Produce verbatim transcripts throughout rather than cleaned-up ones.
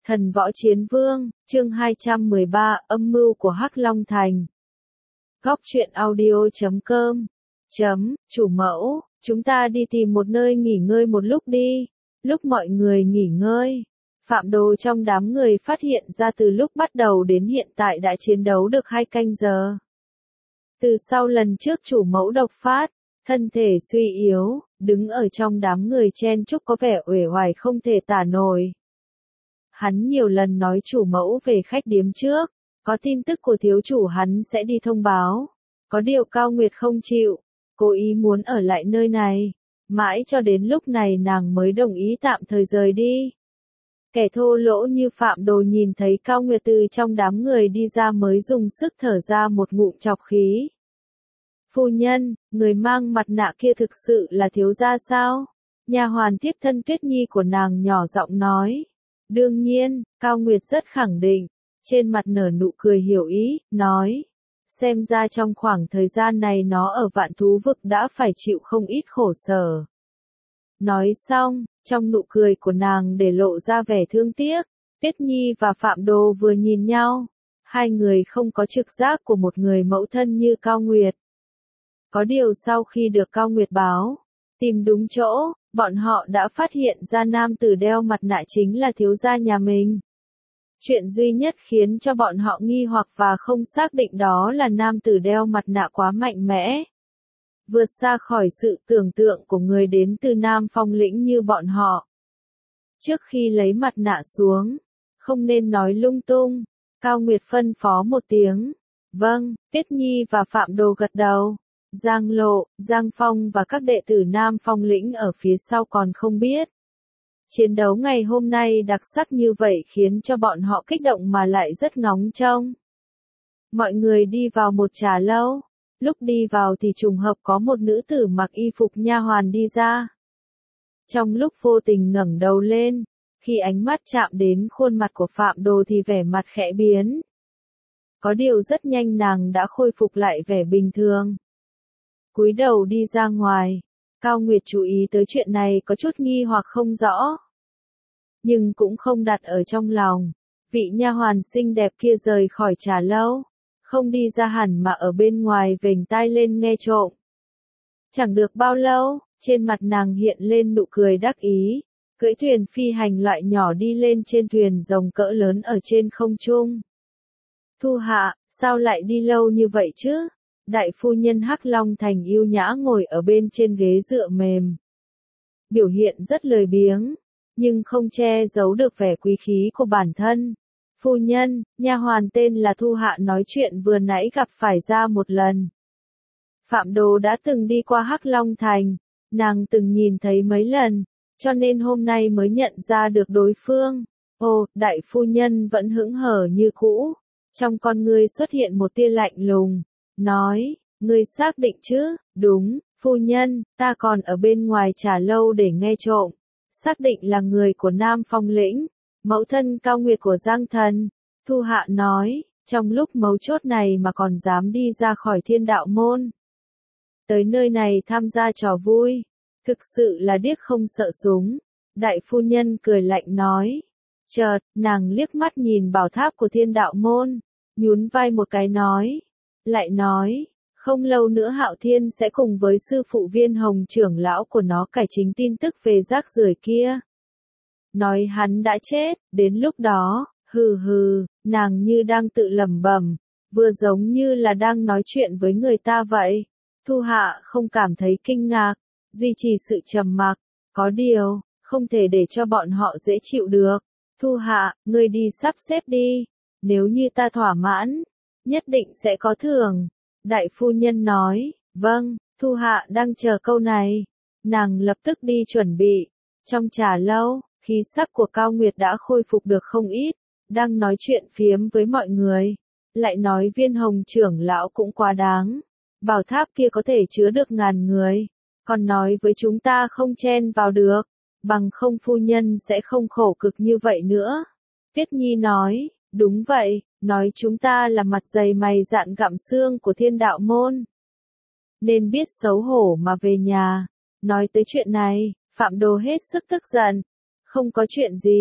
Thần Võ Chiến Vương, chương hai trăm mười ba, âm mưu của Hắc Long Thành. Góc truyện audio chấm com. Chấm, chủ mẫu, chúng ta đi tìm một nơi nghỉ ngơi một lúc đi. Lúc mọi người nghỉ ngơi, Phạm Đồ trong đám người phát hiện ra từ lúc bắt đầu đến hiện tại đã chiến đấu được hai canh giờ. Từ sau lần trước chủ mẫu độc phát, thân thể suy yếu, đứng ở trong đám người chen chúc có vẻ uể oải không thể tả nổi. Hắn nhiều lần nói chủ mẫu về khách điếm trước, có tin tức của thiếu chủ hắn sẽ đi thông báo. Có điều Cao Nguyệt không chịu, cố ý muốn ở lại nơi này, mãi cho đến lúc này nàng mới đồng ý tạm thời rời đi. Kẻ thô lỗ như Phạm Đồ nhìn thấy Cao Nguyệt từ trong đám người đi ra mới dùng sức thở ra một ngụm trọc khí. Phu nhân, người mang mặt nạ kia thực sự là thiếu gia sao? Nha hoàn tiếp thân Tuyết Nhi của nàng nhỏ giọng nói. Đương nhiên, Cao Nguyệt rất khẳng định, trên mặt nở nụ cười hiểu ý, nói. Xem ra trong khoảng thời gian này nó ở Vạn Thú Vực đã phải chịu không ít khổ sở. Nói xong, trong nụ cười của nàng để lộ ra vẻ thương tiếc, Tuyết Nhi và Phạm Đồ vừa nhìn nhau, hai người không có trực giác của một người mẫu thân như Cao Nguyệt. Có điều sau khi được Cao Nguyệt báo, tìm đúng chỗ, bọn họ đã phát hiện ra nam tử đeo mặt nạ chính là thiếu gia nhà mình. Chuyện duy nhất khiến cho bọn họ nghi hoặc và không xác định đó là nam tử đeo mặt nạ quá mạnh mẽ. Vượt xa khỏi sự tưởng tượng của người đến từ Nam Phong lĩnh như bọn họ. Trước khi lấy mặt nạ xuống, không nên nói lung tung, Cao Nguyệt phân phó một tiếng. Vâng, Tuyết Nhi và Phạm Đồ gật đầu. Giang Lộ, Giang Phong và các đệ tử Nam Phong lĩnh ở phía sau còn không biết. Chiến đấu ngày hôm nay đặc sắc như vậy khiến cho bọn họ kích động mà lại rất ngóng trông. Mọi người đi vào một trà lâu, lúc đi vào thì trùng hợp có một nữ tử mặc y phục nha hoàn đi ra. Trong lúc vô tình ngẩng đầu lên, khi ánh mắt chạm đến khuôn mặt của Phạm Đồ thì vẻ mặt khẽ biến. Có điều rất nhanh nàng đã khôi phục lại vẻ bình thường. Cúi đầu đi ra ngoài, Cao Nguyệt chú ý tới chuyện này có chút nghi hoặc không rõ. Nhưng cũng không đặt ở trong lòng, vị nha hoàn xinh đẹp kia rời khỏi trà lâu, không đi ra hẳn mà ở bên ngoài vểnh tai lên nghe trộm. Chẳng được bao lâu, trên mặt nàng hiện lên nụ cười đắc ý, cưỡi thuyền phi hành loại nhỏ đi lên trên thuyền rồng cỡ lớn ở trên không trung. Thu hạ, sao lại đi lâu như vậy chứ? Đại phu nhân Hắc Long Thành yêu nhã ngồi ở bên trên ghế dựa mềm. Biểu hiện rất lười biếng, nhưng không che giấu được vẻ quý khí của bản thân. Phu nhân, nha hoàn tên là Thu Hạ nói chuyện vừa nãy gặp phải ra một lần. Phạm Đồ đã từng đi qua Hắc Long Thành, nàng từng nhìn thấy mấy lần, cho nên hôm nay mới nhận ra được đối phương. Ồ, đại phu nhân vẫn hững hờ như cũ, trong con ngươi xuất hiện một tia lạnh lùng. Nói, ngươi xác định chứ? Đúng, phu nhân, ta còn ở bên ngoài trà lâu để nghe trộm. Xác định là người của Nam Phong lĩnh, mẫu thân Cao Nguyệt của Giang Thần. Thu Hạ nói, trong lúc mấu chốt này mà còn dám đi ra khỏi Thiên Đạo Môn. Tới nơi này tham gia trò vui, thực sự là điếc không sợ súng. Đại phu nhân cười lạnh nói. Chợt, nàng liếc mắt nhìn bảo tháp của Thiên Đạo Môn, nhún vai một cái nói. Lại nói, không lâu nữa Hạo Thiên sẽ cùng với sư phụ Viên Hồng trưởng lão của nó cải chính tin tức về rác rưởi kia. Nói hắn đã chết, đến lúc đó, hừ hừ, nàng như đang tự lẩm bẩm, vừa giống như là đang nói chuyện với người ta vậy. Thu Hạ không cảm thấy kinh ngạc, duy trì sự trầm mặc, có điều, không thể để cho bọn họ dễ chịu được. Thu Hạ, ngươi đi sắp xếp đi, nếu như ta thỏa mãn, nhất định sẽ có thưởng. Đại phu nhân nói, vâng, Thu Hạ đang chờ câu này. Nàng lập tức đi chuẩn bị. Trong trà lâu, khí sắc của Cao Nguyệt đã khôi phục được không ít, đang nói chuyện phiếm với mọi người. Lại nói Viên Hồng trưởng lão cũng quá đáng. Bảo tháp kia có thể chứa được ngàn người, còn nói với chúng ta không chen vào được, bằng không phu nhân sẽ không khổ cực như vậy nữa. Tuyết Nhi nói, đúng vậy. Nói chúng ta là mặt dày mày dạn gặm xương của Thiên Đạo Môn. Nên biết xấu hổ mà về nhà. Nói tới chuyện này, Phạm Đồ hết sức tức giận. Không có chuyện gì,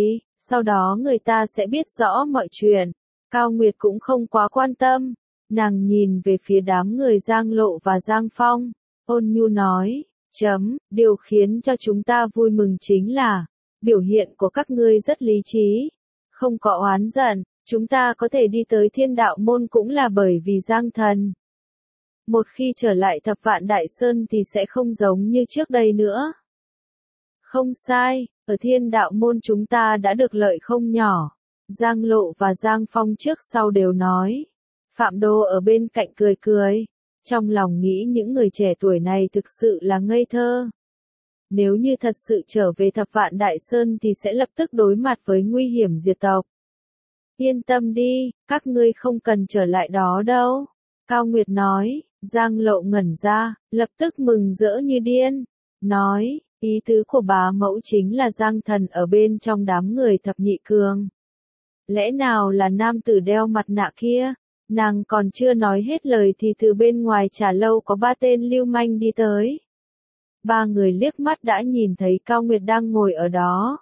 Sau đó người ta sẽ biết rõ mọi chuyện. Cao Nguyệt cũng không quá quan tâm. Nàng nhìn về phía đám người Giang Lộ và Giang Phong. Ôn nhu nói, chấm, điều khiến cho chúng ta vui mừng chính là, biểu hiện của các ngươi rất lý trí. Không có oán giận, chúng ta có thể đi tới Thiên Đạo Môn cũng là bởi vì Giang Thần. Một khi trở lại Thập Vạn Đại Sơn thì sẽ không giống như trước đây nữa. Không sai, ở Thiên Đạo Môn chúng ta đã được lợi không nhỏ. Giang Lộ và Giang Phong trước sau đều nói. Phạm Đô ở bên cạnh cười cười. Trong lòng nghĩ những người trẻ tuổi này thực sự là ngây thơ. Nếu như thật sự trở về Thập Vạn Đại Sơn thì sẽ lập tức đối mặt với nguy hiểm diệt tộc. Yên tâm đi, các ngươi không cần trở lại đó đâu. Cao Nguyệt nói. Giang Lộ ngẩn ra, lập tức mừng rỡ như điên. Nói, ý tứ của bá mẫu chính là Giang Thần ở bên trong đám người thập nhị cường. Lẽ nào là nam tử đeo mặt nạ kia? Nàng còn chưa nói hết lời thì từ bên ngoài trà lâu có ba tên lưu manh đi tới. Ba người liếc mắt đã nhìn thấy Cao Nguyệt đang ngồi ở đó.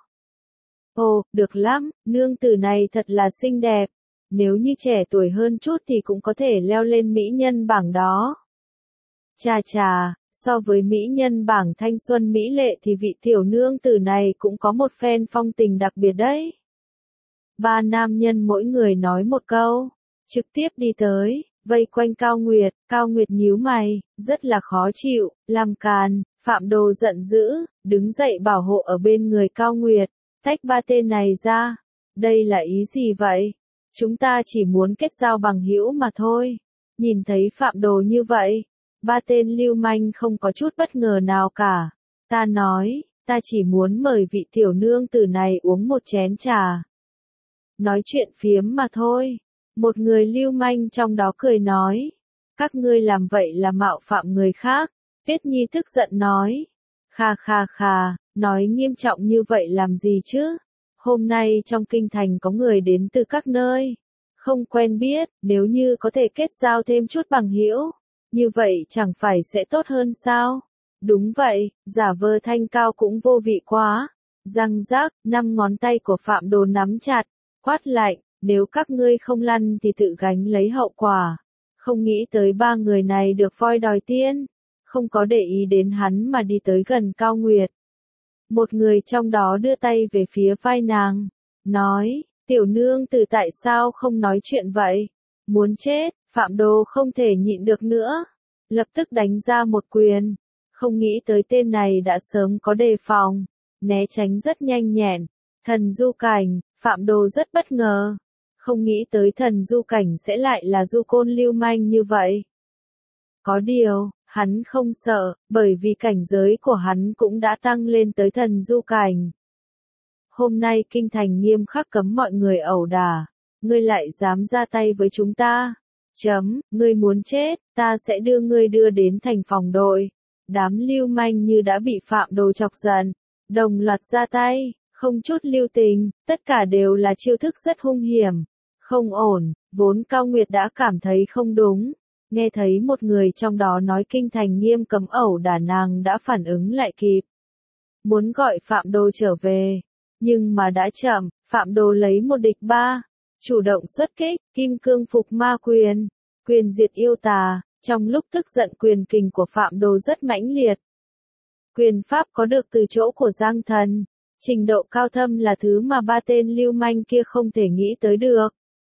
Ồ, được lắm, nương tử này thật là xinh đẹp. Nếu như trẻ tuổi hơn chút thì cũng có thể leo lên mỹ nhân bảng đó. Chà chà, so với mỹ nhân bảng thanh xuân mỹ lệ thì vị tiểu nương tử này cũng có một phen phong tình đặc biệt đấy. Ba nam nhân mỗi người nói một câu, trực tiếp đi tới, vây quanh Cao Nguyệt. Cao Nguyệt nhíu mày, rất là khó chịu, làm càn. Phạm Đồ giận dữ, đứng dậy bảo hộ ở bên người Cao Nguyệt, tách ba tên này ra. Đây là ý gì vậy? Chúng ta chỉ muốn kết giao bằng hữu mà thôi. Nhìn thấy Phạm Đồ như vậy, ba tên lưu manh không có chút bất ngờ nào cả. Ta nói, ta chỉ muốn mời vị tiểu nương tử này uống một chén trà. Nói chuyện phiếm mà thôi. Một người lưu manh trong đó cười nói. Các ngươi làm vậy là mạo phạm người khác. Tuyết Nhi tức giận nói. Kha kha kha, nói nghiêm trọng như vậy làm gì chứ? Hôm nay trong kinh thành có người đến từ các nơi. Không quen biết, nếu như có thể kết giao thêm chút bằng hữu, như vậy chẳng phải sẽ tốt hơn sao? Đúng vậy, giả vờ thanh cao cũng vô vị quá. Răng rác, năm ngón tay của Phạm Đồ nắm chặt, quát lạnh, nếu các ngươi không lăn thì tự gánh lấy hậu quả. Không nghĩ tới ba người này được voi đòi tiên, không có để ý đến hắn mà đi tới gần Cao Nguyệt. Một người trong đó đưa tay về phía vai nàng, nói, tiểu nương tử tại sao không nói chuyện vậy? Muốn chết, Phạm Đồ không thể nhịn được nữa, lập tức đánh ra một quyền. Không nghĩ tới tên này đã sớm có đề phòng, né tránh rất nhanh nhẹn. Thần du cảnh, Phạm Đồ rất bất ngờ, không nghĩ tới thần du cảnh sẽ lại là du côn lưu manh như vậy. Có điều, hắn không sợ, bởi vì cảnh giới của hắn cũng đã tăng lên tới thần du cảnh. Hôm nay kinh thành nghiêm khắc cấm mọi người ẩu đả, ngươi lại dám ra tay với chúng ta. Chấm, ngươi muốn chết, ta sẽ đưa ngươi đưa đến thành phòng đội. Đám lưu manh như đã bị Phạm Đồ chọc giận, đồng loạt ra tay, không chút lưu tình, tất cả đều là chiêu thức rất hung hiểm. Không ổn, vốn Cao Nguyệt đã cảm thấy không đúng. Nghe thấy một người trong đó nói kinh thành nghiêm cấm ẩu đả, nàng đã phản ứng lại kịp. Muốn gọi Phạm Đồ trở về, nhưng mà đã chậm. Phạm Đồ lấy một địch ba, chủ động xuất kích, kim cương phục ma quyền, quyền diệt yêu tà. Trong lúc tức giận quyền kình của Phạm Đồ rất mãnh liệt. Quyền pháp có được từ chỗ của Giang Thần, trình độ cao thâm là thứ mà ba tên lưu manh kia không thể nghĩ tới được.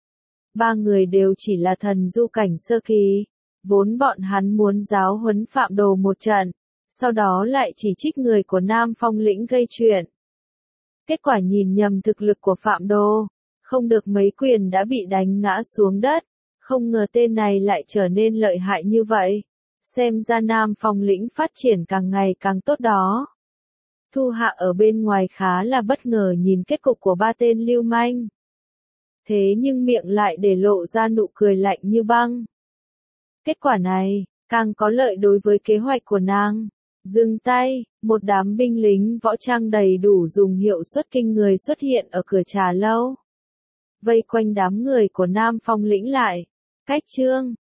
Ba người đều chỉ là thần du cảnh sơ kỳ, vốn bọn hắn muốn giáo huấn Phạm Đồ một trận, sau đó lại chỉ trích người của Nam Phong lĩnh gây chuyện. Kết quả nhìn nhầm thực lực của Phạm Đồ, không được mấy quyền đã bị đánh ngã xuống đất, không ngờ tên này lại trở nên lợi hại như vậy. Xem ra Nam Phong lĩnh phát triển càng ngày càng tốt đó. Thu Hạ ở bên ngoài khá là bất ngờ nhìn kết cục của ba tên lưu manh. Thế nhưng miệng lại để lộ ra nụ cười lạnh như băng. Kết quả này, càng có lợi đối với kế hoạch của nàng. Dừng tay, một đám binh lính võ trang đầy đủ dùng hiệu suất kinh người xuất hiện ở cửa trà lâu. Vây quanh đám người của Nam Phong lĩnh lại. Cách chương